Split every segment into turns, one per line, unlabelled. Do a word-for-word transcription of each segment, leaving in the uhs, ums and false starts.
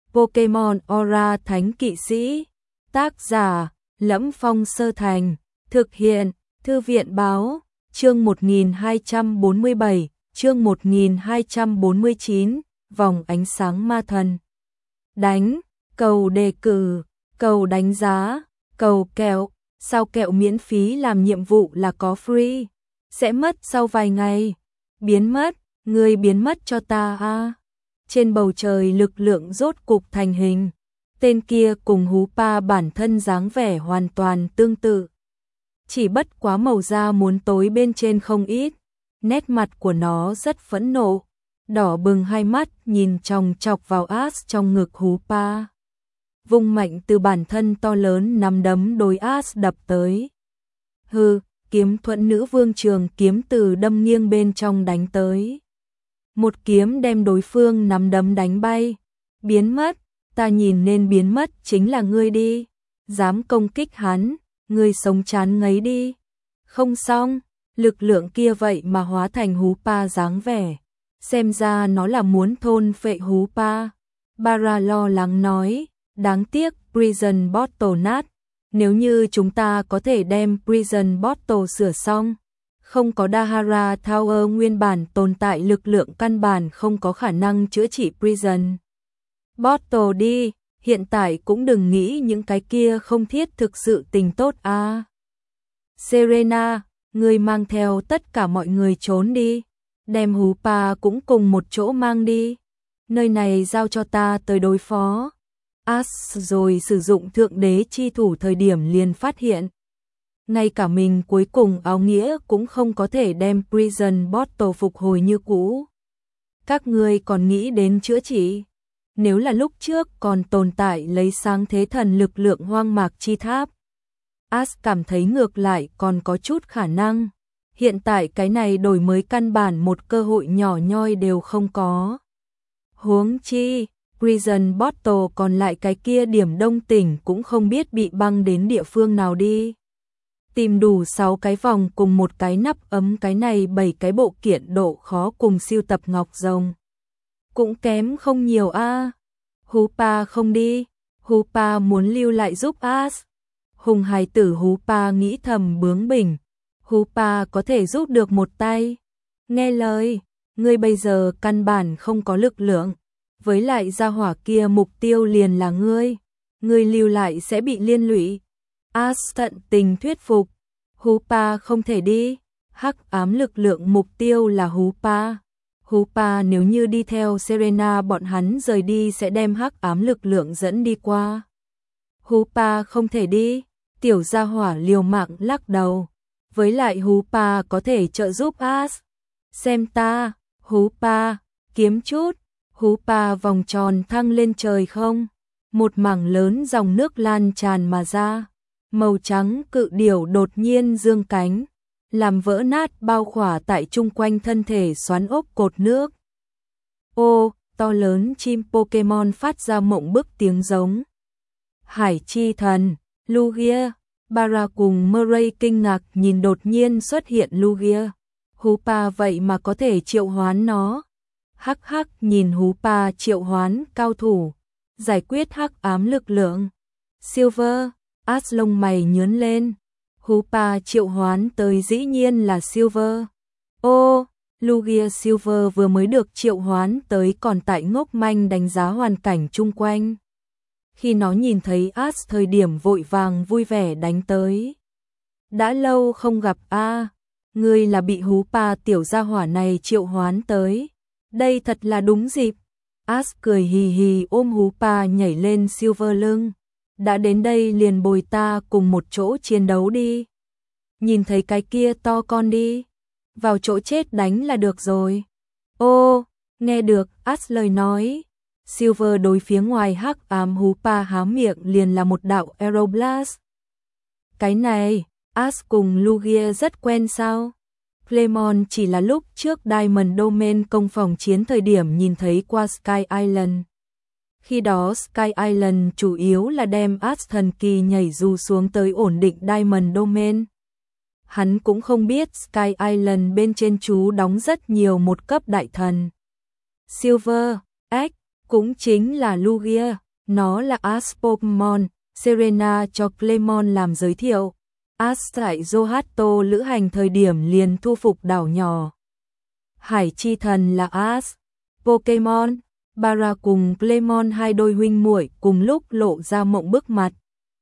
Pokemon Aura Thánh Kỵ Sĩ. Tác giả: Lẫm Phong Sơ Thành. Thực hiện: Thư viện báo. Chương một nghìn hai trăm bốn mươi bảy, chương một nghìn hai trăm bốn mươi chín, vòng ánh sáng ma thần. Đánh, cầu đề cử, cầu đánh giá, cầu kẹo, sao kẹo miễn phí làm nhiệm vụ là có free, sẽ mất sau vài ngày. Biến mất, ngươi biến mất cho ta a. Trên bầu trời lực lượng rốt cục thành hình. Tên kia cùng Hú Pa bản thân dáng vẻ hoàn toàn tương tự. Chỉ bất quá màu da muốn tối bên trên không ít. Nét mặt của nó rất phẫn nộ, đỏ bừng hai mắt nhìn chòng chọc vào Ash trong ngực Hú Pa. Vung mạnh từ bản thân to lớn nắm đấm đối Ash đập tới. Hừ, kiếm thuẫn nữ vương trường kiếm từ đâm nghiêng bên trong đánh tới. Một kiếm đem đối phương nắm đấm đánh bay. Biến mất, ta nhìn nên biến mất chính là ngươi đi. Dám công kích hắn, ngươi sống chán ngấy đi. Không xong, lực lượng kia vậy mà hóa thành Hú Pa dáng vẻ. Xem ra nó là muốn thôn phệ Hú Pa. Bara lo lắng nói, đáng tiếc Prison Bottle nát. Nếu như chúng ta có thể đem Prison Bottle sửa xong, không có Dahara Tower nguyên bản tồn tại lực lượng căn bản không có khả năng chữa trị Prison Bottle đi, hiện tại cũng đừng nghĩ những cái kia không thiết thực sự tình tốt a. À. Serena, ngươi mang theo tất cả mọi người trốn đi, đem Hú Pa cũng cùng một chỗ mang đi. Nơi này giao cho ta tới đối phó. Ash rồi sử dụng thượng đế chi thủ thời điểm liền phát hiện. Ngay cả mình cuối cùng áo nghĩa cũng không có thể đem Prison Bottle phục hồi như cũ. Các ngươi còn nghĩ đến chữa trị? Nếu là lúc trước còn tồn tại lấy sáng thế thần lực lượng hoang mạc chi tháp, Ash cảm thấy ngược lại còn có chút khả năng. Hiện tại cái này đổi mới căn bản một cơ hội nhỏ nhoi đều không có. Huống chi, Prison Bottle còn lại cái kia điểm đông tỉnh cũng không biết bị băng đến địa phương nào đi. Tìm đủ sáu cái vòng cùng một cái nắp ấm, cái này bảy cái bộ kiện độ khó cùng siêu tập ngọc rồng. Cũng kém không nhiều a. À. Hú Pa không đi, Hú Pa muốn lưu lại giúp Ash. Hùng hài tử Hú Pa nghĩ thầm bướng bỉnh, Hú Pa có thể giúp được một tay. Nghe lời, ngươi bây giờ căn bản không có lực lượng, với lại gia hỏa kia mục tiêu liền là ngươi, ngươi lưu lại sẽ bị liên lụy. Ash tận tình thuyết phục, Hú Pa không thể đi, hắc ám lực lượng mục tiêu là Hú Pa. Hú Pa nếu như đi theo Serena bọn hắn rời đi sẽ đem hắc ám lực lượng dẫn đi qua. Hú Pa không thể đi, tiểu gia hỏa liều mạng lắc đầu. Với lại Hú Pa có thể trợ giúp Ash. Xem ta, Hú Pa, kiếm chút. Hú Pa vòng tròn thăng lên trời không. Một mảng lớn dòng nước lan tràn mà ra. Màu trắng cự điểu đột nhiên dương cánh, làm vỡ nát bao khỏa tại chung quanh thân thể xoắn ốc cột nước. Ô, to lớn chim Pokemon phát ra mộng bức tiếng giống. Hải chi thần, Lugia. Bara cùng Murray kinh ngạc nhìn đột nhiên xuất hiện Lugia. Hú Pa vậy mà có thể triệu hoán nó. Hắc hắc nhìn Hú Pa triệu hoán cao thủ, giải quyết hắc ám lực lượng. Silver, Ash lông mày nhướng lên. Hú Pa triệu hoán tới dĩ nhiên là Silver. Ô, Lugia Silver vừa mới được triệu hoán tới còn tại ngốc manh đánh giá hoàn cảnh chung quanh. Khi nó nhìn thấy Ash thời điểm vội vàng vui vẻ đánh tới. Đã lâu không gặp a, à, ngươi là bị Hú Pa tiểu gia hỏa này triệu hoán tới. Đây thật là đúng dịp. Ash cười hì hì ôm Hú Pa nhảy lên Silver lưng. Đã đến đây liền bồi ta cùng một chỗ chiến đấu đi. Nhìn thấy cái kia to con đi, vào chỗ chết đánh là được rồi. Ô, nghe được Ash lời nói. Silver đối phía ngoài hắc ám Hú Pa há miệng liền là một đạo Aeroblast. Cái này, Ash cùng Lugia rất quen sao? Clemon chỉ là lúc trước Diamond Domain công phòng chiến thời điểm nhìn thấy qua Sky Island. Khi đó Sky Island chủ yếu là đem Ash thần kỳ nhảy dù xuống tới ổn định Diamond Domain. Hắn cũng không biết Sky Island bên trên chú đóng rất nhiều một cấp đại thần. Silver, X, cũng chính là Lugia, nó là Ash Pokemon. Serena cho Clemon làm giới thiệu. Ash tại Johto lữ hành thời điểm liền thu phục đảo nhỏ Hải Chi Thần là Ash. Pokemon Bara cùng Clemon hai đôi huynh muội cùng lúc lộ ra mộng bức mặt.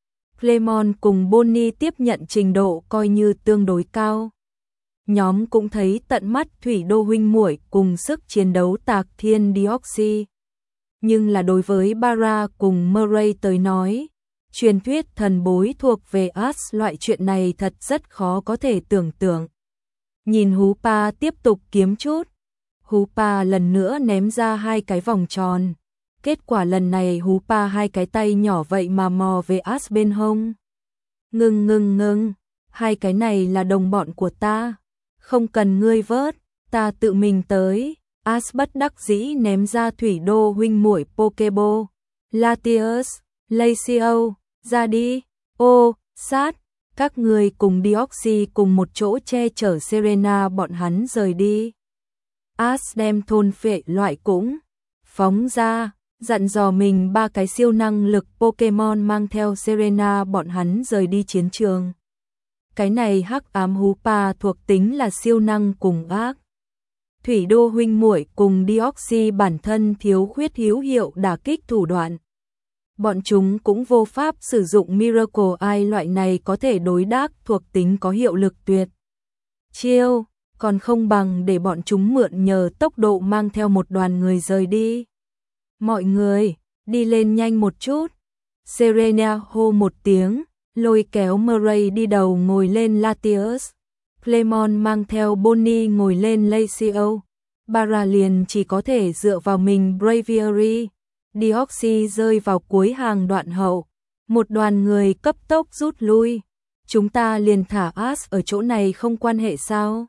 Clemon cùng Bonnie tiếp nhận trình độ coi như tương đối cao. Nhóm cũng thấy tận mắt thủy đô huynh muội cùng sức chiến đấu tạc thiên Deoxys. Nhưng là đối với Bara cùng Murray tới nói, truyền thuyết thần bối thuộc về Ash loại chuyện này thật rất khó có thể tưởng tượng. Nhìn Hoopa tiếp tục kiếm chút. Hoopa lần nữa ném ra hai cái vòng tròn. Kết quả lần này Hoopa hai cái tay nhỏ vậy mà mò về Ash bên hông. Ngừng ngừng ngừng, hai cái này là đồng bọn của ta. Không cần ngươi vớt, ta tự mình tới. Ash bất đắc dĩ ném ra thủy đô huynh muội Pokeball. Latios, Lacio, ra đi. Ô, sát, các người cùng Deoxys cùng một chỗ che chở Serena bọn hắn rời đi. Ash đem thôn phệ loại cũng phóng ra, dặn dò mình ba cái siêu năng lực Pokemon mang theo Serena bọn hắn rời đi chiến trường. Cái này hắc ám Hoopa thuộc tính là siêu năng cùng ác. Thủy đô huynh muội cùng Deoxys bản thân thiếu khuyết hữu hiệu đả kích thủ đoạn. Bọn chúng cũng vô pháp sử dụng Miracle Eye loại này có thể đối đáp thuộc tính có hiệu lực tuyệt chiêu, còn không bằng để bọn chúng mượn nhờ tốc độ mang theo một đoàn người rời đi. Mọi người, đi lên nhanh một chút. Serena hô một tiếng, lôi kéo Murray đi đầu ngồi lên Latios. Clemon mang theo Bonnie ngồi lên Lacio. Bara liền chỉ có thể dựa vào mình Braviary. Deoxys rơi vào cuối hàng đoạn hậu. Một đoàn người cấp tốc rút lui. Chúng ta liền thả Ash ở chỗ này không quan hệ sao?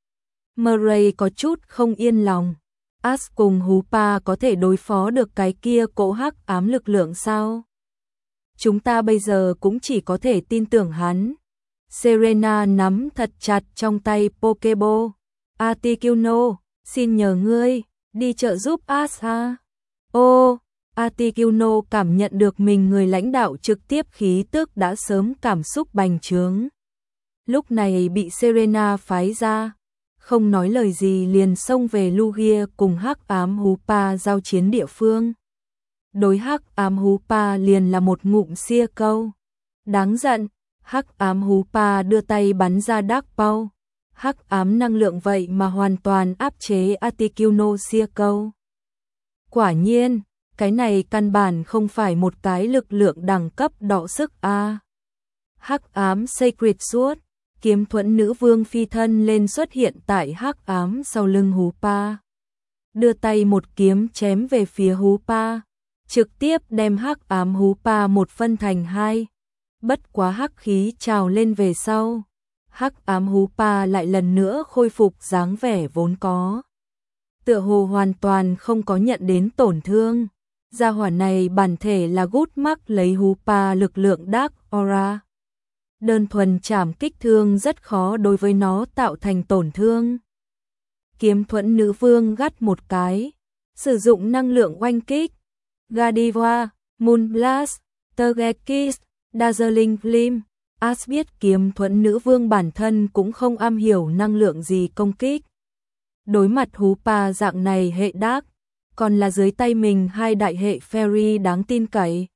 Murray có chút không yên lòng. Ash cùng Hoopa có thể đối phó được cái kia cỗ hắc ám lực lượng sao? Chúng ta bây giờ cũng chỉ có thể tin tưởng hắn. Serena nắm thật chặt trong tay Pokeball. Articuno, xin nhờ ngươi, đi trợ giúp Ash ha. Ô, Articuno cảm nhận được mình người lãnh đạo trực tiếp khí tức đã sớm cảm xúc bành trướng. Lúc này bị Serena phái ra, không nói lời gì liền xông về Lugia cùng hắc ám Hoopa giao chiến địa phương. Đối hắc ám Hoopa liền là một ngụm xia câu. Đáng giận, hắc ám Hoopa đưa tay bắn ra Dark Ball. Hắc ám năng lượng vậy mà hoàn toàn áp chế Articuno xia câu. Quả nhiên, cái này căn bản không phải một cái lực lượng đẳng cấp đọ sức a. Hắc ám Sacred Sword, kiếm thuẫn nữ vương phi thân lên xuất hiện tại hắc ám sau lưng Hoopa. Đưa tay một kiếm chém về phía Hoopa, trực tiếp đem hắc ám Hoopa một phân thành hai. Bất quá hắc khí trào lên về sau, hắc ám Hoopa lại lần nữa khôi phục dáng vẻ vốn có. Tựa hồ hoàn toàn không có nhận đến tổn thương. Gia hỏa này bản thể là gút mắc lấy Hoopa lực lượng Dark Aura. Đơn thuần chảm kích thương rất khó đối với nó tạo thành tổn thương. Kiếm thuẫn nữ vương gắt một cái, sử dụng năng lượng oanh kích. Godiva, Moonblast, Togekiss, Dazzling Gleam. Ash biết kiếm thuẫn nữ vương bản thân cũng không am hiểu năng lượng gì công kích. Đối mặt Hoopa dạng này hệ Dark, còn là dưới tay mình hai đại hệ Fairy đáng tin cậy.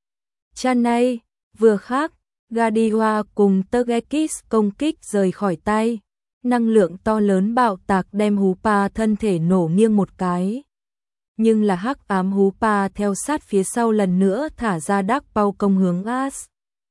Chanay, vừa khác, Godiva cùng Togekiss công kích rời khỏi tay. Năng lượng to lớn bạo tạc đem Hoopa thân thể nổ nghiêng một cái. Nhưng là hắc ám Hoopa theo sát phía sau lần nữa thả ra Dark Ball công hướng Ash.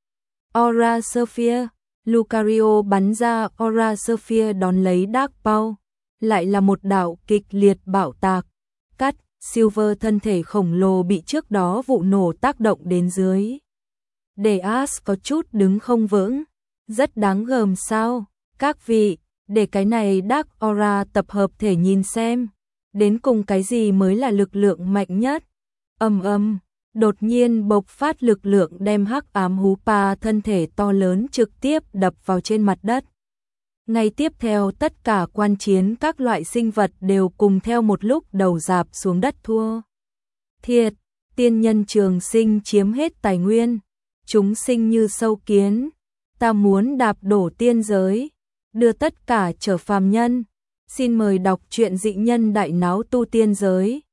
Aura Sphere, Lucario bắn ra Aura Sphere đón lấy Dark Ball. Lại là một đạo kịch liệt bạo tạc. Cắt, Silver thân thể khổng lồ bị trước đó vụ nổ tác động đến dưới. Để Ash có chút đứng không vững. Rất đáng gờm sao? Các vị, để cái này Dark Aura tập hợp thể nhìn xem. Đến cùng cái gì mới là lực lượng mạnh nhất? Ầm ầm, đột nhiên bộc phát lực lượng đem hắc ám Hoopa thân thể to lớn trực tiếp đập vào trên mặt đất. Ngay tiếp theo tất cả quan chiến các loại sinh vật đều cùng theo một lúc đầu rạp xuống đất thua. Thiệt, tiên nhân trường sinh chiếm hết tài nguyên, chúng sinh như sâu kiến, ta muốn đạp đổ tiên giới, đưa tất cả trở phàm nhân. Xin mời đọc truyện Dị Nhân Đại Náo Tu Tiên Giới.